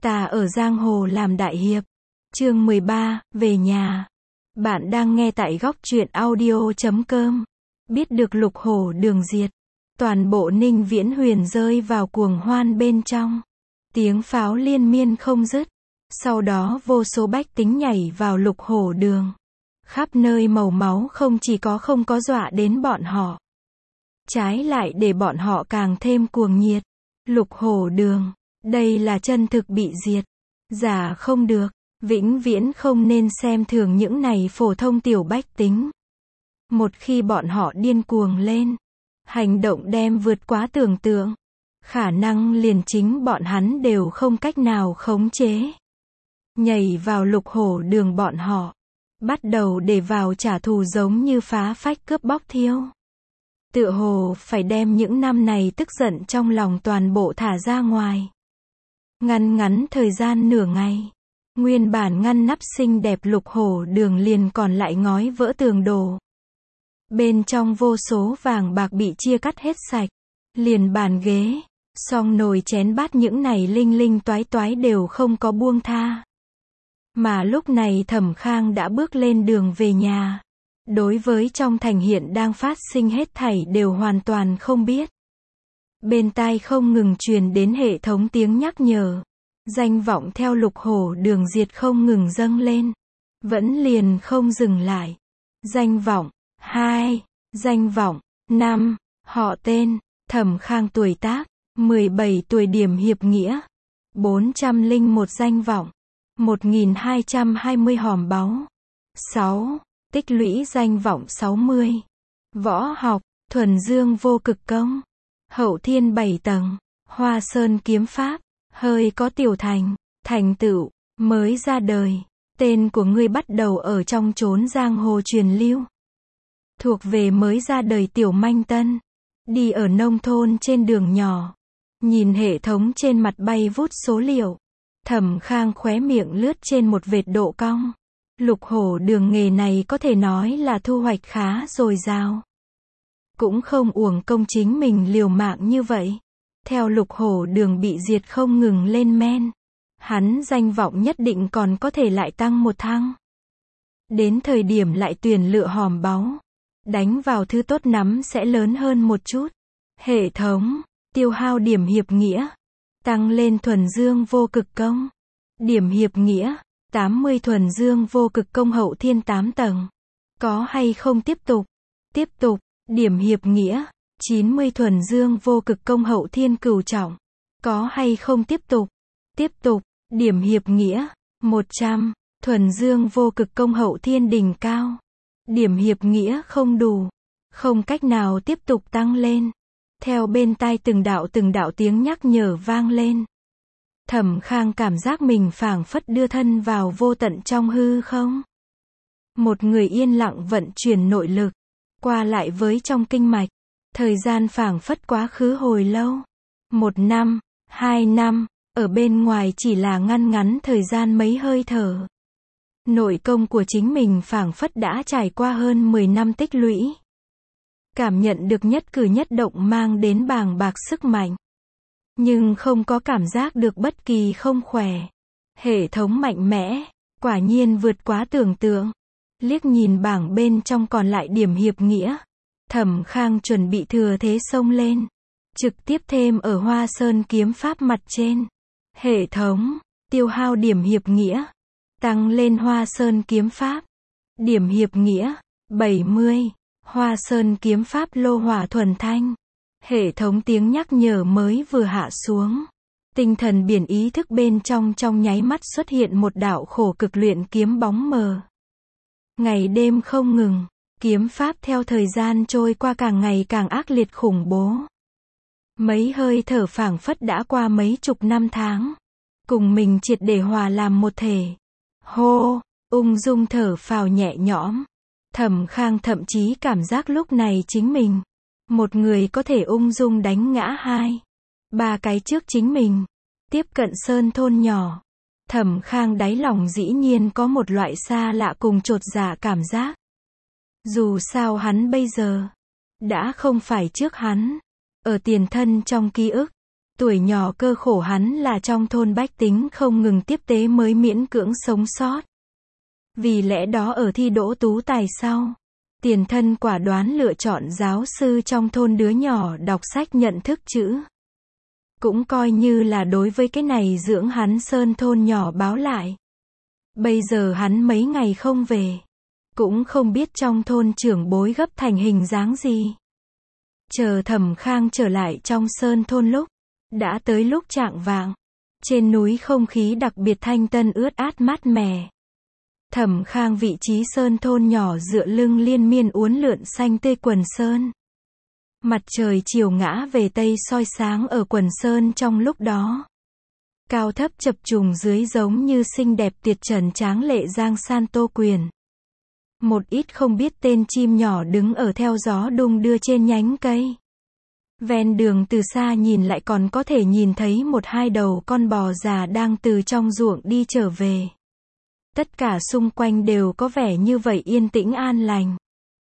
Ta ở giang hồ làm đại hiệp. Chương 13, về nhà. Bạn đang nghe tại góc truyện audio.com. Biết được Lục Hổ Đường diệt, toàn bộ Ninh Viễn Huyền rơi vào cuồng hoan bên trong. Tiếng pháo liên miên không dứt. Sau đó vô số bách tính nhảy vào Lục Hổ Đường. Khắp nơi màu máu không có dọa đến bọn họ. Trái lại để bọn họ càng thêm cuồng nhiệt. Lục Hổ Đường, đây là chân thực bị diệt. Giả không được, vĩnh viễn không nên xem thường những này phổ thông tiểu bách tính. Một khi bọn họ điên cuồng lên, hành động đem vượt quá tưởng tượng, khả năng liền chính bọn hắn đều không cách nào khống chế. Nhảy vào Lục Hổ Đường bọn họ, bắt đầu để vào trả thù giống như phá phách cướp bóc thiêu. Tựa hồ phải đem những năm này tức giận trong lòng toàn bộ thả ra ngoài. Ngắn thời gian nửa ngày, nguyên bản ngăn nắp xinh đẹp Lục Hổ Đường liền còn lại ngói vỡ tường đổ. Bên trong vô số vàng bạc bị chia cắt hết sạch, liền bàn ghế, song nồi chén bát những này linh linh toái toái đều không có buông tha. Mà lúc này Thẩm Khang đã bước lên đường về nhà. Đối với trong thành hiện đang phát sinh hết thảy đều hoàn toàn không biết. Bên tai không ngừng truyền đến hệ thống tiếng nhắc nhở. Danh vọng theo Lục Hổ Đường diệt không ngừng dâng lên. Vẫn liền không dừng lại. Danh vọng 2, danh vọng 5, họ tên, Thẩm Khang tuổi tác 17 tuổi điểm hiệp nghĩa, 401 danh vọng, 1220 hòm báu, 6. Tích lũy danh vọng 60. Võ học, thuần dương vô cực công. Hậu thiên 7 tầng. Hoa sơn kiếm pháp. Hơi có tiểu thành. Thành tựu. Mới ra đời. Tên của ngươi bắt đầu ở trong chốn giang hồ truyền lưu. Thuộc về mới ra đời tiểu manh tân. Đi ở nông thôn trên đường nhỏ. Nhìn hệ thống trên mặt bay vút số liệu. Thẩm Khang khóe miệng lướt trên một vệt độ cong. Lục Hổ Đường nghề này có thể nói là thu hoạch khá dồi dào. Cũng không uổng công chính mình liều mạng như vậy. Theo Lục Hổ Đường bị diệt không ngừng lên men, hắn danh vọng nhất định còn có thể lại tăng một thăng. Đến thời điểm lại tuyển lựa hòm báu, đánh vào thứ tốt nắm sẽ lớn hơn một chút. Hệ thống, tiêu hao điểm hiệp nghĩa, tăng lên thuần dương vô cực công. Điểm hiệp nghĩa 80 thuần dương vô cực công hậu thiên 8 tầng. Có hay không tiếp tục? Tiếp tục. Điểm hiệp nghĩa 90 thuần dương vô cực công hậu thiên cửu trọng. Có hay không tiếp tục? Tiếp tục. Điểm hiệp nghĩa 100 thuần dương vô cực công hậu thiên đỉnh cao. Điểm hiệp nghĩa không đủ, không cách nào tiếp tục tăng lên. Theo bên tai từng đạo tiếng nhắc nhở vang lên. Thẩm Khang cảm giác mình phảng phất đưa thân vào vô tận trong hư không. Một người yên lặng vận chuyển nội lực, qua lại với trong kinh mạch. Thời gian phảng phất quá khứ hồi lâu. 1 năm, 2 năm, ở bên ngoài chỉ là ngắn thời gian mấy hơi thở. Nội công của chính mình phảng phất đã trải qua hơn 10 năm tích lũy. Cảm nhận được nhất cử nhất động mang đến bàng bạc sức mạnh. Nhưng không có cảm giác được bất kỳ không khỏe. Hệ thống mạnh mẽ, quả nhiên vượt quá tưởng tượng. Liếc nhìn bảng bên trong còn lại điểm hiệp nghĩa. Thẩm Khang chuẩn bị thừa thế xông lên. Trực tiếp thêm ở Hoa Sơn kiếm pháp mặt trên. Hệ thống, tiêu hao điểm hiệp nghĩa. Tăng lên Hoa Sơn kiếm pháp. Điểm hiệp nghĩa 70. Hoa Sơn kiếm pháp lô hỏa thuần thanh. Hệ thống tiếng nhắc nhở mới vừa hạ xuống. Tinh thần biển ý thức bên trong nháy mắt xuất hiện một đạo khổ cực luyện kiếm bóng mờ. Ngày đêm không ngừng, kiếm pháp theo thời gian trôi qua càng ngày càng ác liệt khủng bố. Mấy hơi thở phảng phất đã qua mấy chục năm tháng. Cùng mình triệt để hòa làm một thể. Hô, ung dung thở phào nhẹ nhõm. Thẩm Khang thậm chí cảm giác lúc này chính mình. Một người có thể ung dung đánh ngã 2, 3 cái trước chính mình. Tiếp cận sơn thôn nhỏ. Thẩm Khang đáy lòng dĩ nhiên có một loại xa lạ cùng chột dạ cảm giác. Dù sao hắn bây giờ đã không phải trước hắn. Ở tiền thân trong ký ức, Tuổi nhỏ cơ khổ hắn là trong thôn bách tính không ngừng tiếp tế mới miễn cưỡng sống sót. Vì lẽ đó ở thi đỗ tú tài sau, tiền thân quả đoán lựa chọn giáo sư trong thôn đứa nhỏ đọc sách nhận thức chữ. Cũng coi như là đối với cái này dưỡng hắn sơn thôn nhỏ báo lại. Bây giờ hắn mấy ngày không về, cũng không biết trong thôn trưởng bối gấp thành hình dáng gì. Chờ Thẩm Khang trở lại trong sơn thôn lúc, đã tới lúc chạng vạng. Trên núi không khí đặc biệt thanh tân ướt át mát mẻ. Thẩm Khang vị trí sơn thôn nhỏ dựa lưng liên miên uốn lượn xanh tươi quần sơn. Mặt trời chiều ngã về tây soi sáng ở quần sơn trong lúc đó. Cao thấp chập trùng dưới giống như xinh đẹp tuyệt trần tráng lệ giang san tô quyền. Một ít không biết tên chim nhỏ đứng ở theo gió đung đưa trên nhánh cây. Ven đường từ xa nhìn lại còn có thể nhìn thấy một hai đầu con bò già đang từ trong ruộng đi trở về. Tất cả xung quanh đều có vẻ như vậy yên tĩnh an lành.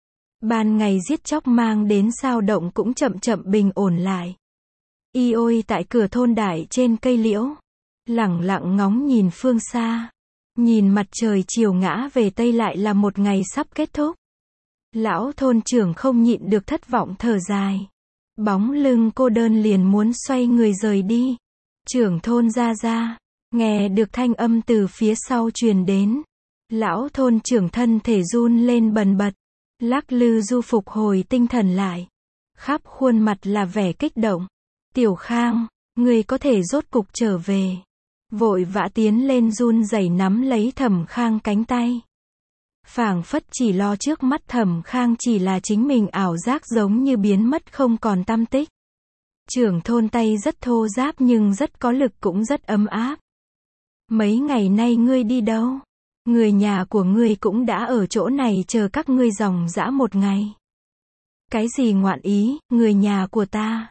Ban ngày giết chóc mang đến sao động cũng chậm chậm bình ổn lại. Y ôi tại cửa thôn đại trên cây liễu, lẳng lặng ngóng nhìn phương xa. Nhìn mặt trời chiều ngã về tây lại là một ngày sắp kết thúc. Lão thôn trưởng không nhịn được thất vọng thở dài. Bóng lưng cô đơn liền muốn xoay người rời đi. Trưởng thôn ra, nghe được thanh âm từ phía sau truyền đến. Lão thôn trưởng thân thể run lên bần bật. Lắc lư du phục hồi tinh thần lại. Khắp khuôn mặt là vẻ kích động. Tiểu Khang, người có thể rốt cục trở về. Vội vã tiến lên run rẩy nắm lấy Thẩm Khang cánh tay. Phảng phất chỉ lo trước mắt Thẩm Khang chỉ là chính mình ảo giác giống như biến mất không còn tăm tích. Trưởng thôn tay rất thô ráp nhưng rất có lực cũng rất ấm áp. Mấy ngày nay ngươi đi đâu? Người nhà của ngươi cũng đã ở chỗ này chờ các ngươi dòng dã một ngày. Cái gì ngoạn ý, người nhà của ta?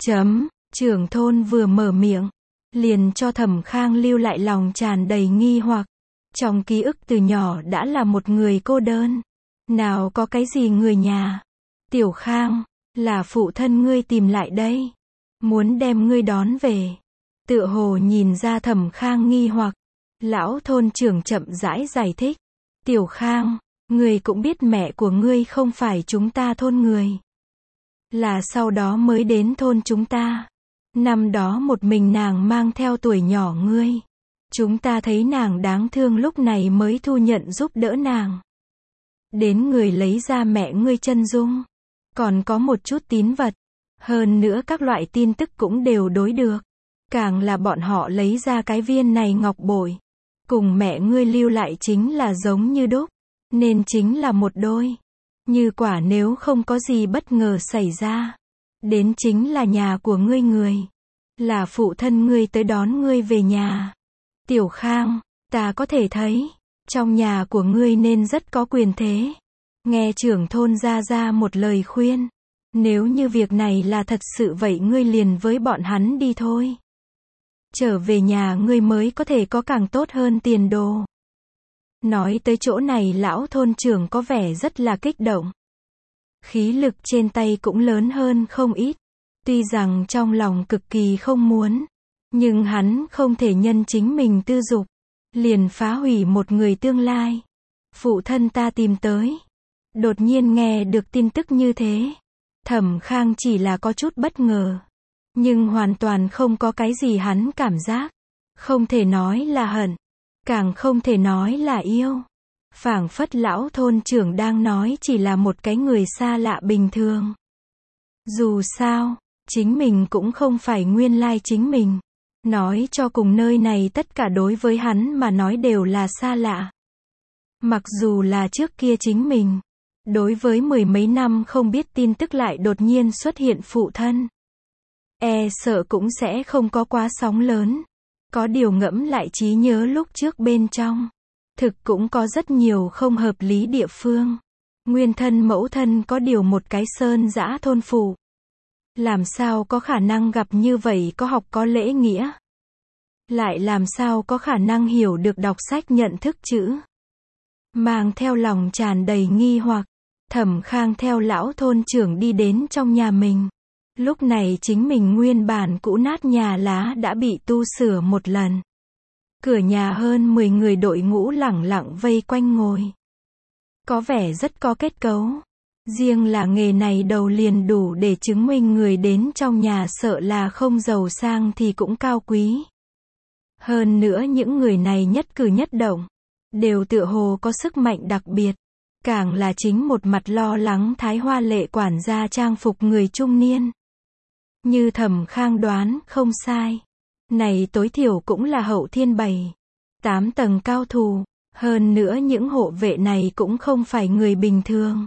Trưởng thôn vừa mở miệng, liền cho Thẩm Khang lưu lại lòng tràn đầy nghi hoặc. Trong ký ức từ nhỏ đã là một người cô đơn. Nào có cái gì người nhà? Tiểu Khang, là phụ thân ngươi tìm lại đây. Muốn đem ngươi đón về. Tựa hồ nhìn ra Thẩm Khang nghi hoặc. Lão thôn trưởng chậm rãi giải thích. Tiểu Khang, ngươi cũng biết mẹ của ngươi không phải chúng ta thôn người. Là sau đó mới đến thôn chúng ta. Năm đó một mình nàng mang theo tuổi nhỏ ngươi. Chúng ta thấy nàng đáng thương lúc này mới thu nhận giúp đỡ nàng. Đến người lấy ra mẹ ngươi chân dung. Còn có một chút tín vật. Hơn nữa các loại tin tức cũng đều đối được. Càng là bọn họ lấy ra cái viên này ngọc bội. Cùng mẹ ngươi lưu lại chính là giống như đúc. Nên chính là một đôi. Như quả nếu không có gì bất ngờ xảy ra. Đến chính là nhà của ngươi người. Là phụ thân ngươi tới đón ngươi về nhà. Tiểu Khang, ta có thể thấy. Trong nhà của ngươi nên rất có quyền thế. Nghe trưởng thôn ra một lời khuyên. Nếu như việc này là thật sự vậy ngươi liền với bọn hắn đi thôi. Trở về nhà ngươi mới có thể có càng tốt hơn tiền đồ. Nói tới chỗ này lão thôn trưởng có vẻ rất là kích động. Khí lực trên tay cũng lớn hơn không ít. Tuy rằng trong lòng cực kỳ không muốn. Nhưng hắn không thể nhân chính mình tư dục. Liền phá hủy một người tương lai. Phụ thân ta tìm tới. Đột nhiên nghe được tin tức như thế. Thẩm Khang chỉ là có chút bất ngờ. Nhưng hoàn toàn không có cái gì hắn cảm giác. Không thể nói là hận. Càng không thể nói là yêu. Phảng phất lão thôn trưởng đang nói chỉ là một cái người xa lạ bình thường. Dù sao, chính mình cũng không phải nguyên lai chính mình. Nói cho cùng nơi này tất cả đối với hắn mà nói đều là xa lạ. Mặc dù là trước kia chính mình. Đối với mười mấy năm không biết tin tức lại đột nhiên xuất hiện phụ thân. Sợ cũng sẽ không có quá sóng lớn. Có điều ngẫm lại trí nhớ lúc trước bên trong. Thực cũng có rất nhiều không hợp lý địa phương. Nguyên thân mẫu thân có điều một cái sơn dã thôn phụ. Làm sao có khả năng gặp như vậy có học có lễ nghĩa. Lại làm sao có khả năng hiểu được đọc sách nhận thức chữ. Mang theo lòng tràn đầy nghi hoặc. Thẩm Khang theo lão thôn trưởng đi đến trong nhà mình. Lúc này chính mình nguyên bản cũ nát nhà lá đã bị tu sửa một lần. Cửa nhà hơn 10 người đội ngũ lẳng lặng vây quanh ngồi. Có vẻ rất có kết cấu. Riêng là nghề này đầu liền đủ để chứng minh người đến trong nhà sợ là không giàu sang thì cũng cao quý. Hơn nữa những người này nhất cử nhất động, đều tựa hồ có sức mạnh đặc biệt. Càng là chính một mặt lo lắng thái hoa lệ quản gia trang phục người trung niên. Như Thẩm Khang đoán không sai. Này tối thiểu cũng là Hậu Thiên 7-8 tầng cao thủ. Hơn nữa những hộ vệ này cũng không phải người bình thường.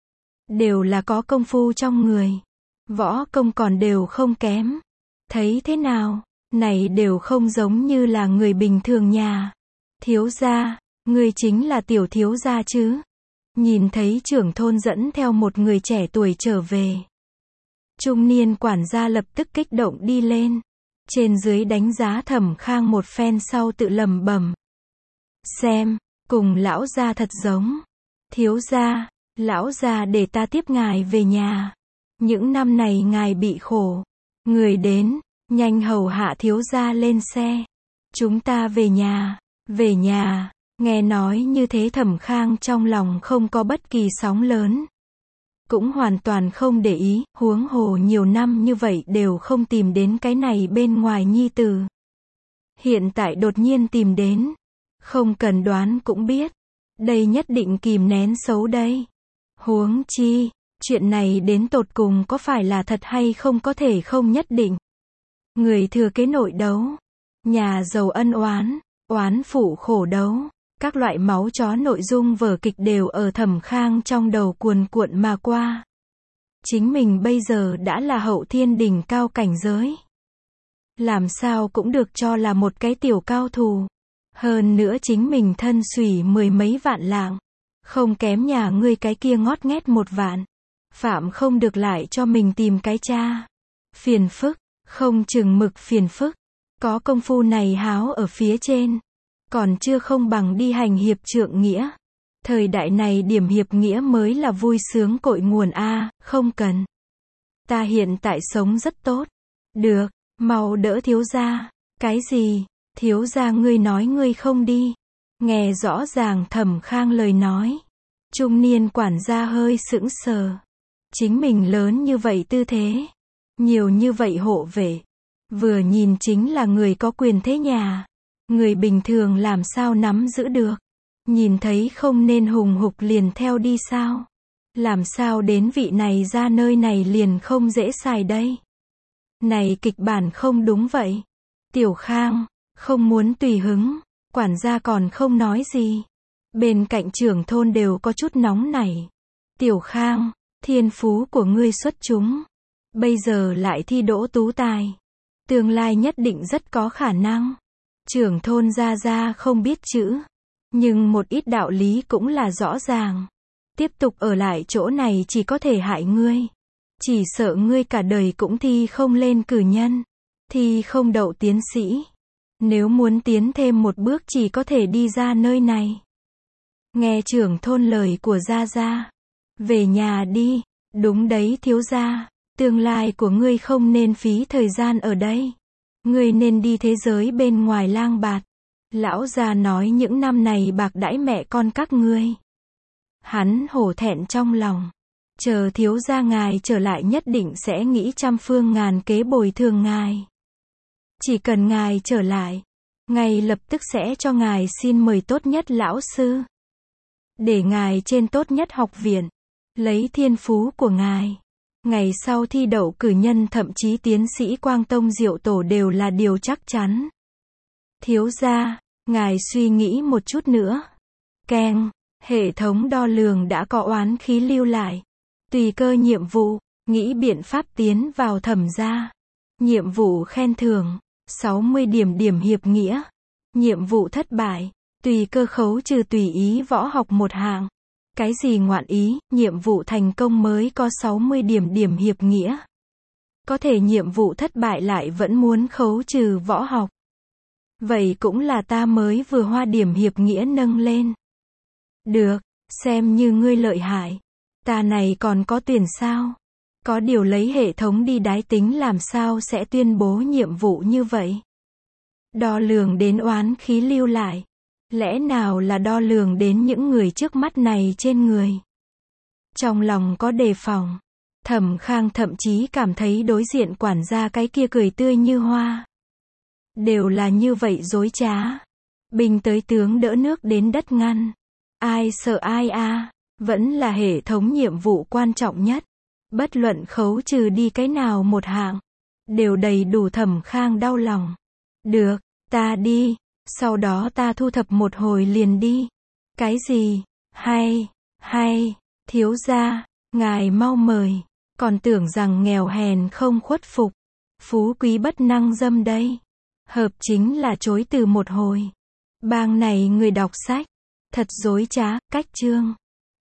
Đều là có công phu trong người. Võ công còn đều không kém. Thấy thế nào? Này đều không giống như là người bình thường nhà. Thiếu gia, ngươi chính là tiểu thiếu gia chứ? Nhìn thấy trưởng thôn dẫn theo một người trẻ tuổi trở về. Trung niên quản gia lập tức kích động đi lên. Trên dưới đánh giá Thẩm Khang một phen sau tự lẩm bẩm. Xem, cùng lão gia thật giống. Thiếu gia, lão gia để ta tiếp ngài về nhà. Những năm này ngài bị khổ. Người đến, nhanh hầu hạ thiếu gia lên xe. Chúng ta về nhà, về nhà. Nghe nói như thế Thẩm Khang trong lòng không có bất kỳ sóng lớn. Cũng hoàn toàn không để ý, huống hồ nhiều năm như vậy đều không tìm đến cái này bên ngoài nhi tử. Hiện tại đột nhiên tìm đến. Không cần đoán cũng biết. Đây nhất định kìm nén xấu đây. Huống chi, chuyện này đến tột cùng có phải là thật hay không có thể không nhất định. Người thừa kế nội đấu. Nhà giàu ân oán, oán phụ khổ đấu. Các loại máu chó nội dung vở kịch đều ở Thẩm Khang trong đầu cuồn cuộn mà qua. Chính mình bây giờ đã là Hậu Thiên đỉnh cao cảnh giới. Làm sao cũng được cho là một cái tiểu cao thủ. Hơn nữa chính mình thân xủy 10 mấy vạn lạng. Không kém nhà ngươi cái kia ngót nghét 1 vạn. Phạm không được lại cho mình tìm cái cha. Phiền phức, không chừng mực phiền phức. Có công phu này háo ở phía trên. Còn chưa không bằng đi hành hiệp trượng nghĩa. Thời đại này điểm hiệp nghĩa mới là vui sướng cội nguồn a, không cần. Ta hiện tại sống rất tốt. Được, mau đỡ thiếu gia. Cái gì? Thiếu gia ngươi nói ngươi không đi. Nghe rõ ràng Thẩm Khang lời nói. Trung niên quản gia hơi sững sờ. Chính mình lớn như vậy tư thế. Nhiều như vậy hộ vệ. Vừa nhìn chính là người có quyền thế nhà. Người bình thường làm sao nắm giữ được. Nhìn thấy không nên hùng hục liền theo đi sao. Làm sao đến vị này ra nơi này liền không dễ xài đây. Này kịch bản không đúng vậy. Tiểu Khang, không muốn tùy hứng. Quản gia còn không nói gì. Bên cạnh trưởng thôn đều có chút nóng nảy. Tiểu Khang, thiên phú của ngươi xuất chúng. Bây giờ lại thi đỗ tú tài. Tương lai nhất định rất có khả năng. Trưởng thôn gia không biết chữ. Nhưng một ít đạo lý cũng là rõ ràng. Tiếp tục ở lại chỗ này chỉ có thể hại ngươi. Chỉ sợ ngươi cả đời cũng thi không lên cử nhân. Thi không đậu tiến sĩ. Nếu muốn tiến thêm một bước chỉ có thể đi ra nơi này. Nghe trưởng thôn lời của gia. Về nhà đi. Đúng đấy thiếu gia. Tương lai của ngươi không nên phí thời gian ở đây. Ngươi nên đi thế giới bên ngoài lang bạt. Lão già nói những năm này bạc đãi mẹ con các ngươi. Hắn hổ thẹn trong lòng. Chờ thiếu gia ngài trở lại nhất định sẽ nghĩ trăm phương ngàn kế bồi thường ngài. Chỉ cần ngài trở lại, ngài lập tức sẽ cho ngài xin mời tốt nhất lão sư. Để ngài trên tốt nhất học viện. Lấy thiên phú của ngài. Ngày sau thi đậu cử nhân thậm chí tiến sĩ Quang Tông Diệu Tổ đều là điều chắc chắn. Thiếu gia, ngài suy nghĩ một chút nữa. Keng, hệ thống đo lường đã có oán khí lưu lại. Tùy cơ nhiệm vụ, nghĩ biện pháp tiến vào Thẩm gia. Nhiệm vụ khen thưởng, 60 điểm hiệp nghĩa. Nhiệm vụ thất bại, tùy cơ khấu trừ tùy ý võ học một hạng. Cái gì ngoạn ý, nhiệm vụ thành công mới có 60 điểm hiệp nghĩa. Có thể nhiệm vụ thất bại lại vẫn muốn khấu trừ võ học. Vậy cũng là ta mới vừa hoa điểm hiệp nghĩa nâng lên. Được, xem như ngươi lợi hại. Ta này còn có tuyển sao? Có điều lấy hệ thống đi đái tính làm sao sẽ tuyên bố nhiệm vụ như vậy? Đo lường đến oán khí lưu lại. Lẽ nào là đo lường đến những người trước mắt này trên người? Trong lòng có đề phòng. Thẩm Khang thậm chí cảm thấy đối diện quản gia cái kia cười tươi như hoa. Đều là như vậy dối trá. Binh tới tướng đỡ nước đến đất ngăn. Ai sợ ai a? Vẫn là hệ thống nhiệm vụ quan trọng nhất. Bất luận khấu trừ đi cái nào một hạng, đều đầy đủ. Thẩm Khang đau lòng. Được, ta đi, sau đó ta thu thập một hồi liền đi. Cái gì? Hay, thiếu gia, ngài mau mời. Còn tưởng rằng nghèo hèn không khuất phục, phú quý bất năng dâm đây. Hợp chính là chối từ một hồi. Bang này người đọc sách, thật dối trá. Cách chương